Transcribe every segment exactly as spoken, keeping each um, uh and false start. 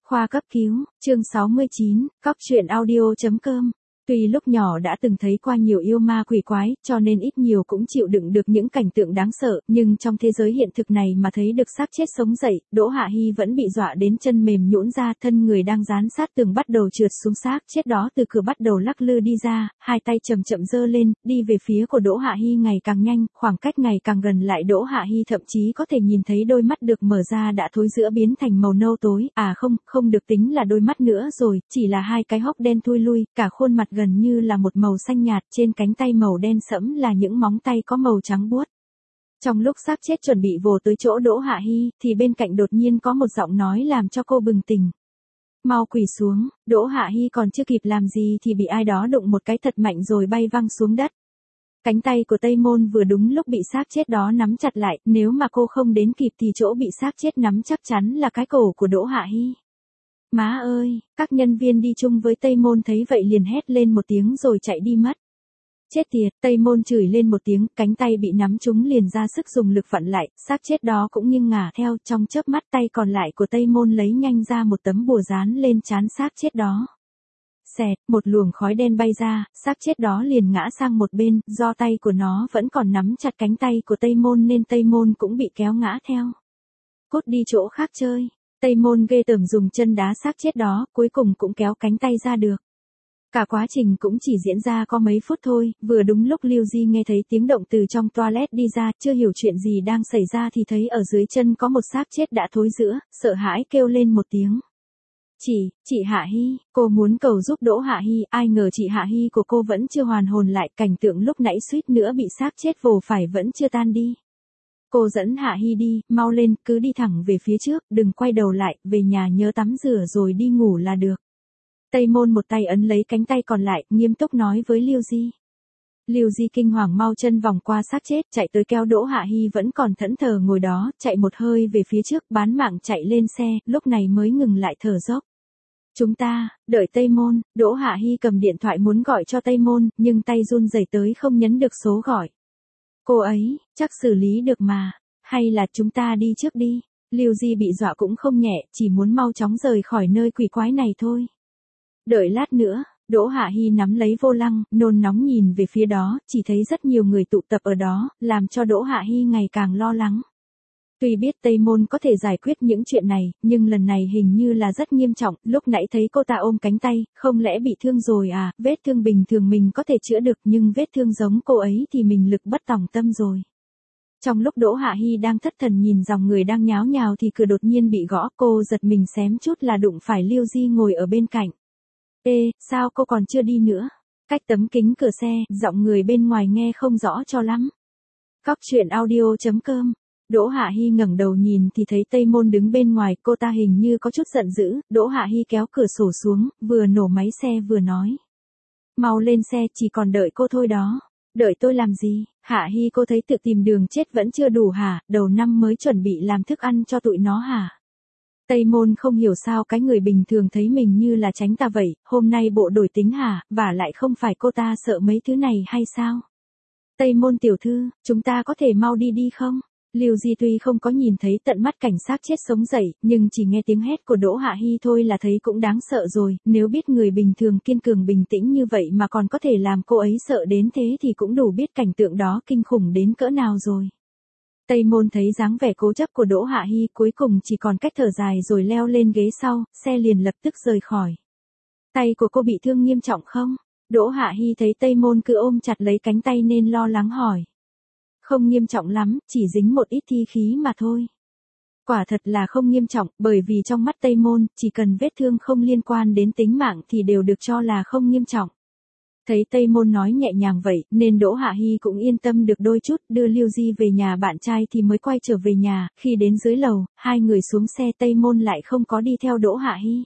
Khoa cấp cứu, chương sáu mươi chín, cóc truyện audio.com. Tuy lúc nhỏ đã từng thấy qua nhiều yêu ma quỷ quái, cho nên ít nhiều cũng chịu đựng được những cảnh tượng đáng sợ, nhưng trong thế giới hiện thực này mà thấy được xác chết sống dậy, Đỗ Hạ Hi vẫn bị dọa đến chân mềm nhũn ra, thân người đang dán sát tường bắt đầu trượt xuống, xác chết đó từ cửa bắt đầu lắc lư đi ra, hai tay chậm chậm giơ lên, đi về phía của Đỗ Hạ Hi ngày càng nhanh, khoảng cách ngày càng gần lại, Đỗ Hạ Hi thậm chí có thể nhìn thấy đôi mắt được mở ra đã thối rữa biến thành màu nâu tối, à không, không được tính là đôi mắt nữa rồi, chỉ là hai cái hốc đen thui lui, cả khuôn mặt gần như là một màu xanh nhạt, trên cánh tay màu đen sẫm là những móng tay có màu trắng buốt. Trong lúc xác chết chuẩn bị vồ tới chỗ Đỗ Hạ Hi, thì bên cạnh đột nhiên có một giọng nói làm cho cô bừng tỉnh. Mau quỳ xuống. Đỗ Hạ Hi còn chưa kịp làm gì thì bị ai đó đụng một cái thật mạnh rồi bay văng xuống đất. Cánh tay của Tây Môn vừa đúng lúc bị xác chết đó nắm chặt lại, nếu mà cô không đến kịp thì chỗ bị xác chết nắm chắc chắn là cái cổ của Đỗ Hạ Hi. Má ơi, các nhân viên đi chung với Tây Môn thấy vậy liền hét lên một tiếng rồi chạy đi mất. Chết tiệt, Tây Môn chửi lên một tiếng, cánh tay bị nắm trúng liền ra sức dùng lực vặn lại, xác chết đó cũng nghiêng ngả theo, trong chớp mắt tay còn lại của Tây Môn lấy nhanh ra một tấm bùa dán lên trán xác chết đó. Xẹt, một luồng khói đen bay ra, xác chết đó liền ngã sang một bên, do tay của nó vẫn còn nắm chặt cánh tay của Tây Môn nên Tây Môn cũng bị kéo ngã theo. Cút đi chỗ khác chơi. Tây Môn ghê tởm dùng chân đá xác chết đó, cuối cùng cũng kéo cánh tay ra được. Cả quá trình cũng chỉ diễn ra có mấy phút thôi, vừa đúng lúc Lưu Di nghe thấy tiếng động từ trong toilet đi ra, chưa hiểu chuyện gì đang xảy ra thì thấy ở dưới chân có một xác chết đã thối rữa, sợ hãi kêu lên một tiếng. Chị, chị Hạ Hi, cô muốn cầu giúp Đỗ Hạ Hi, ai ngờ chị Hạ Hi của cô vẫn chưa hoàn hồn lại, cảnh tượng lúc nãy suýt nữa bị xác chết vồ phải vẫn chưa tan đi. Cô dẫn Hạ Hi đi, mau lên, cứ đi thẳng về phía trước, đừng quay đầu lại, về nhà nhớ tắm rửa rồi đi ngủ là được. Tây Môn một tay ấn lấy cánh tay còn lại, nghiêm túc nói với Lưu Di. Lưu Di kinh hoàng mau chân vòng qua xác chết, chạy tới kéo Đỗ Hạ Hi vẫn còn thẫn thờ ngồi đó, chạy một hơi về phía trước, bán mạng chạy lên xe, lúc này mới ngừng lại thở dốc. Chúng ta, đợi Tây Môn. Đỗ Hạ Hi cầm điện thoại muốn gọi cho Tây Môn, nhưng tay run rẩy tới không nhấn được số gọi. Cô ấy, chắc xử lý được mà, hay là chúng ta đi trước đi. Lưu Di bị dọa cũng không nhẹ, chỉ muốn mau chóng rời khỏi nơi quỷ quái này thôi. Đợi lát nữa. Đỗ Hạ Hi nắm lấy vô lăng, nôn nóng nhìn về phía đó, chỉ thấy rất nhiều người tụ tập ở đó, làm cho Đỗ Hạ Hi ngày càng lo lắng. Tuy biết Tây Môn có thể giải quyết những chuyện này, nhưng lần này hình như là rất nghiêm trọng, lúc nãy thấy cô ta ôm cánh tay, không lẽ bị thương rồi à, vết thương bình thường mình có thể chữa được nhưng vết thương giống cô ấy thì mình lực bất tòng tâm rồi. Trong lúc Đỗ Hạ Hi đang thất thần nhìn dòng người đang nháo nhào thì cửa đột nhiên bị gõ, cô giật mình xém chút là đụng phải Lưu Di ngồi ở bên cạnh. Ê, sao cô còn chưa đi nữa? Cách tấm kính cửa xe, giọng người bên ngoài nghe không rõ cho lắm. Cóc truyện audio.com. Đỗ Hạ Hi ngẩng đầu nhìn thì thấy Tây Môn đứng bên ngoài, cô ta hình như có chút giận dữ, Đỗ Hạ Hi kéo cửa sổ xuống, vừa nổ máy xe vừa nói. Mau lên xe, chỉ còn đợi cô thôi đó. Đợi tôi làm gì? Hạ Hi cô thấy tự tìm đường chết vẫn chưa đủ hả, đầu năm mới chuẩn bị làm thức ăn cho tụi nó hả? Tây Môn không hiểu sao cái người bình thường thấy mình như là tránh ta vậy, hôm nay bộ đổi tính hả, và lại không phải cô ta sợ mấy thứ này hay sao? Tây Môn tiểu thư, chúng ta có thể mau đi đi không? Lưu Di tuy không có nhìn thấy tận mắt cảnh xác chết sống dậy, nhưng chỉ nghe tiếng hét của Đỗ Hạ Hi thôi là thấy cũng đáng sợ rồi, nếu biết người bình thường kiên cường bình tĩnh như vậy mà còn có thể làm cô ấy sợ đến thế thì cũng đủ biết cảnh tượng đó kinh khủng đến cỡ nào rồi. Tây Môn thấy dáng vẻ cố chấp của Đỗ Hạ Hi, cuối cùng chỉ còn cách thở dài rồi leo lên ghế sau, xe liền lập tức rời khỏi. Tay của cô bị thương nghiêm trọng không? Đỗ Hạ Hi thấy Tây Môn cứ ôm chặt lấy cánh tay nên lo lắng hỏi. Không nghiêm trọng lắm, chỉ dính một ít thi khí mà thôi. Quả thật là không nghiêm trọng, bởi vì trong mắt Tây Môn, chỉ cần vết thương không liên quan đến tính mạng thì đều được cho là không nghiêm trọng. Thấy Tây Môn nói nhẹ nhàng vậy, nên Đỗ Hạ Hi cũng yên tâm được đôi chút, đưa Lưu Di về nhà bạn trai thì mới quay trở về nhà, khi đến dưới lầu, hai người xuống xe Tây Môn lại không có đi theo Đỗ Hạ Hi.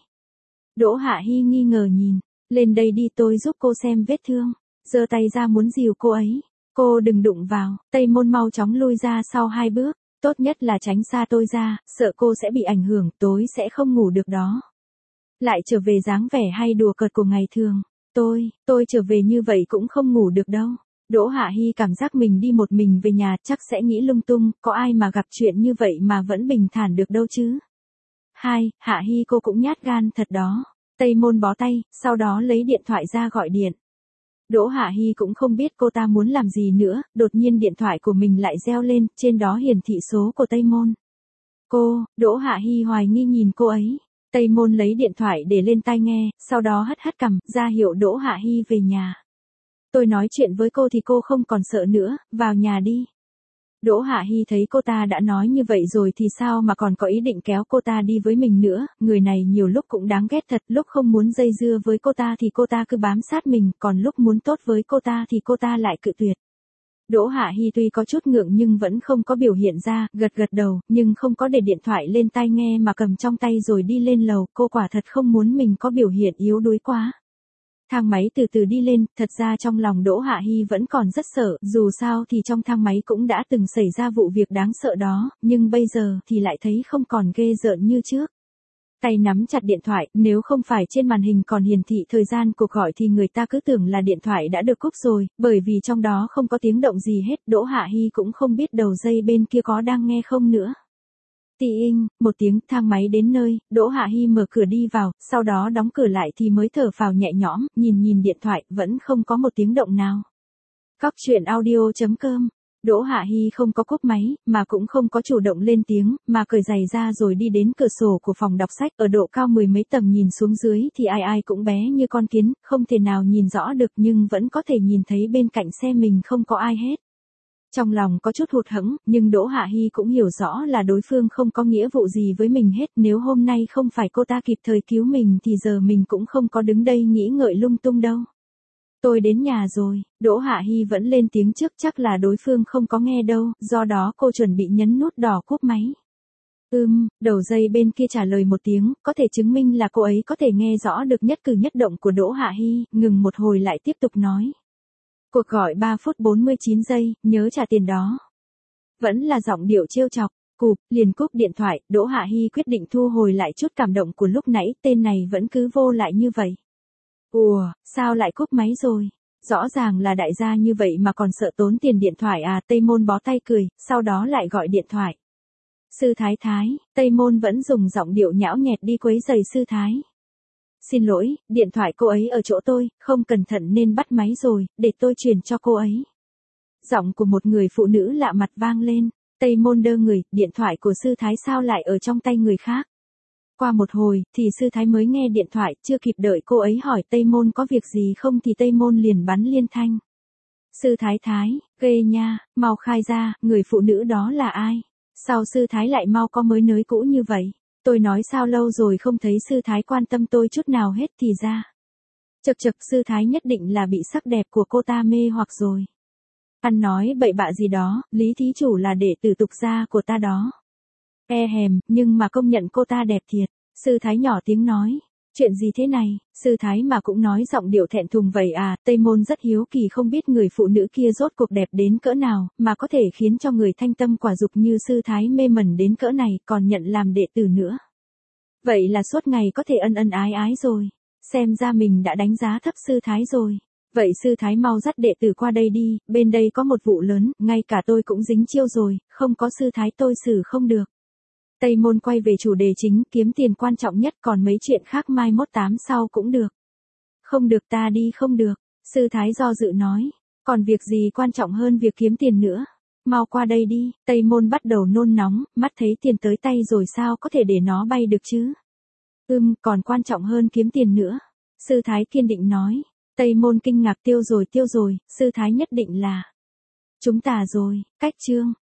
Đỗ Hạ Hi nghi ngờ nhìn, lên đây đi tôi giúp cô xem vết thương, giơ tay ra muốn dìu cô ấy, cô đừng đụng vào, Tây Môn mau chóng lui ra sau hai bước, tốt nhất là tránh xa tôi ra, sợ cô sẽ bị ảnh hưởng, tối sẽ không ngủ được đó. Lại trở về dáng vẻ hay đùa cợt của ngày thường. Tôi, tôi trở về như vậy cũng không ngủ được đâu. Đỗ Hạ Hi cảm giác mình đi một mình về nhà chắc sẽ nghĩ lung tung, có ai mà gặp chuyện như vậy mà vẫn bình thản được đâu chứ. Hai, Hạ Hy cô cũng nhát gan thật đó. Tây Môn bó tay, sau đó lấy điện thoại ra gọi điện. Đỗ Hạ Hy cũng không biết cô ta muốn làm gì nữa, đột nhiên điện thoại của mình lại reo lên, trên đó hiển thị số của Tây Môn. Cô, Đỗ Hạ Hy hoài nghi nhìn cô ấy. Tây Môn lấy điện thoại để lên tai nghe, sau đó hất hất cằm, ra hiệu Đỗ Hạ Hy về nhà. Tôi nói chuyện với cô thì cô không còn sợ nữa, vào nhà đi. Đỗ Hạ Hy thấy cô ta đã nói như vậy rồi thì sao mà còn có ý định kéo cô ta đi với mình nữa, người này nhiều lúc cũng đáng ghét thật, lúc không muốn dây dưa với cô ta thì cô ta cứ bám sát mình, còn lúc muốn tốt với cô ta thì cô ta lại cự tuyệt. Đỗ Hạ Hy tuy có chút ngượng nhưng vẫn không có biểu hiện ra, gật gật đầu, nhưng không có để điện thoại lên tai nghe mà cầm trong tay rồi đi lên lầu, cô quả thật không muốn mình có biểu hiện yếu đuối quá. Thang máy từ từ đi lên, thật ra trong lòng Đỗ Hạ Hy vẫn còn rất sợ, dù sao thì trong thang máy cũng đã từng xảy ra vụ việc đáng sợ đó, nhưng bây giờ thì lại thấy không còn ghê rợn như trước. Tay nắm chặt điện thoại, nếu không phải trên màn hình còn hiển thị thời gian cuộc gọi thì người ta cứ tưởng là điện thoại đã được cúp rồi, bởi vì trong đó không có tiếng động gì hết, Đỗ Hạ Hy cũng không biết đầu dây bên kia có đang nghe không nữa. Tì inh, một tiếng, thang máy đến nơi, Đỗ Hạ Hy mở cửa đi vào, sau đó đóng cửa lại thì mới thở phào nhẹ nhõm, nhìn nhìn điện thoại, vẫn không có một tiếng động nào. Cóc truyện audio chấm com. Đỗ Hạ Hy không có cúp máy, mà cũng không có chủ động lên tiếng, mà cởi giày ra rồi đi đến cửa sổ của phòng đọc sách, ở độ cao mười mấy tầng nhìn xuống dưới thì ai ai cũng bé như con kiến, không thể nào nhìn rõ được nhưng vẫn có thể nhìn thấy bên cạnh xe mình không có ai hết. Trong lòng có chút hụt hẫng, nhưng Đỗ Hạ Hy cũng hiểu rõ là đối phương không có nghĩa vụ gì với mình hết, nếu hôm nay không phải cô ta kịp thời cứu mình thì giờ mình cũng không có đứng đây nghĩ ngợi lung tung đâu. Tôi đến nhà rồi, Đỗ Hạ Hy vẫn lên tiếng trước, chắc là đối phương không có nghe đâu, do đó cô chuẩn bị nhấn nút đỏ cúp máy. Ừm, đầu dây bên kia trả lời một tiếng, có thể chứng minh là cô ấy có thể nghe rõ được nhất cử nhất động của Đỗ Hạ Hy, ngừng một hồi lại tiếp tục nói. Cuộc gọi ba phút bốn mươi chín giây, nhớ trả tiền đó. Vẫn là giọng điệu trêu chọc, cụp, liền cúp điện thoại, Đỗ Hạ Hy quyết định thu hồi lại chút cảm động của lúc nãy, tên này vẫn cứ vô lại như vậy. Ủa, sao lại cúp máy rồi? Rõ ràng là đại gia như vậy mà còn sợ tốn tiền điện thoại à? Tây Môn bó tay cười, sau đó lại gọi điện thoại. Sư Thái Thái, Tây Môn vẫn dùng giọng điệu nhão nhẹt đi quấy rầy Sư Thái. Xin lỗi, điện thoại cô ấy ở chỗ tôi, không cẩn thận nên bắt máy rồi, để tôi truyền cho cô ấy. Giọng của một người phụ nữ lạ mặt vang lên, Tây Môn đơ người, điện thoại của Sư Thái sao lại ở trong tay người khác. Qua một hồi, thì Sư Thái mới nghe điện thoại, chưa kịp đợi cô ấy hỏi Tây Môn có việc gì không thì Tây Môn liền bắn liên thanh. Sư Thái Thái, ghê nha, mau khai ra, người phụ nữ đó là ai? Sao Sư Thái lại mau có mới nới cũ như vậy? Tôi nói sao lâu rồi không thấy Sư Thái quan tâm tôi chút nào hết thì ra. Chật chật, Sư Thái nhất định là bị sắc đẹp của cô ta mê hoặc rồi. Ăn nói bậy bạ gì đó, Lý thí chủ là đệ tử tục gia của ta đó. E hèm, nhưng mà công nhận cô ta đẹp thiệt. Sư Thái nhỏ tiếng nói. Chuyện gì thế này, Sư Thái mà cũng nói giọng điệu thẹn thùng vậy à? Tây Môn rất hiếu kỳ không biết người phụ nữ kia rốt cuộc đẹp đến cỡ nào, mà có thể khiến cho người thanh tâm quả dục như Sư Thái mê mẩn đến cỡ này, còn nhận làm đệ tử nữa. Vậy là suốt ngày có thể ân ân ái ái rồi. Xem ra mình đã đánh giá thấp Sư Thái rồi. Vậy Sư Thái mau dắt đệ tử qua đây đi, bên đây có một vụ lớn, ngay cả tôi cũng dính chiêu rồi, không có Sư Thái tôi xử không được. Tây Môn quay về chủ đề chính, kiếm tiền quan trọng nhất, còn mấy chuyện khác mai mốt tám sau cũng được. Không được, ta đi không được, Sư Thái do dự nói, còn việc gì quan trọng hơn việc kiếm tiền nữa. Mau qua đây đi, Tây Môn bắt đầu nôn nóng, mắt thấy tiền tới tay rồi sao có thể để nó bay được chứ. Ừm, còn quan trọng hơn kiếm tiền nữa. Sư Thái kiên định nói, Tây Môn kinh ngạc, tiêu rồi tiêu rồi, Sư Thái nhất định là chúng ta rồi, cách chương.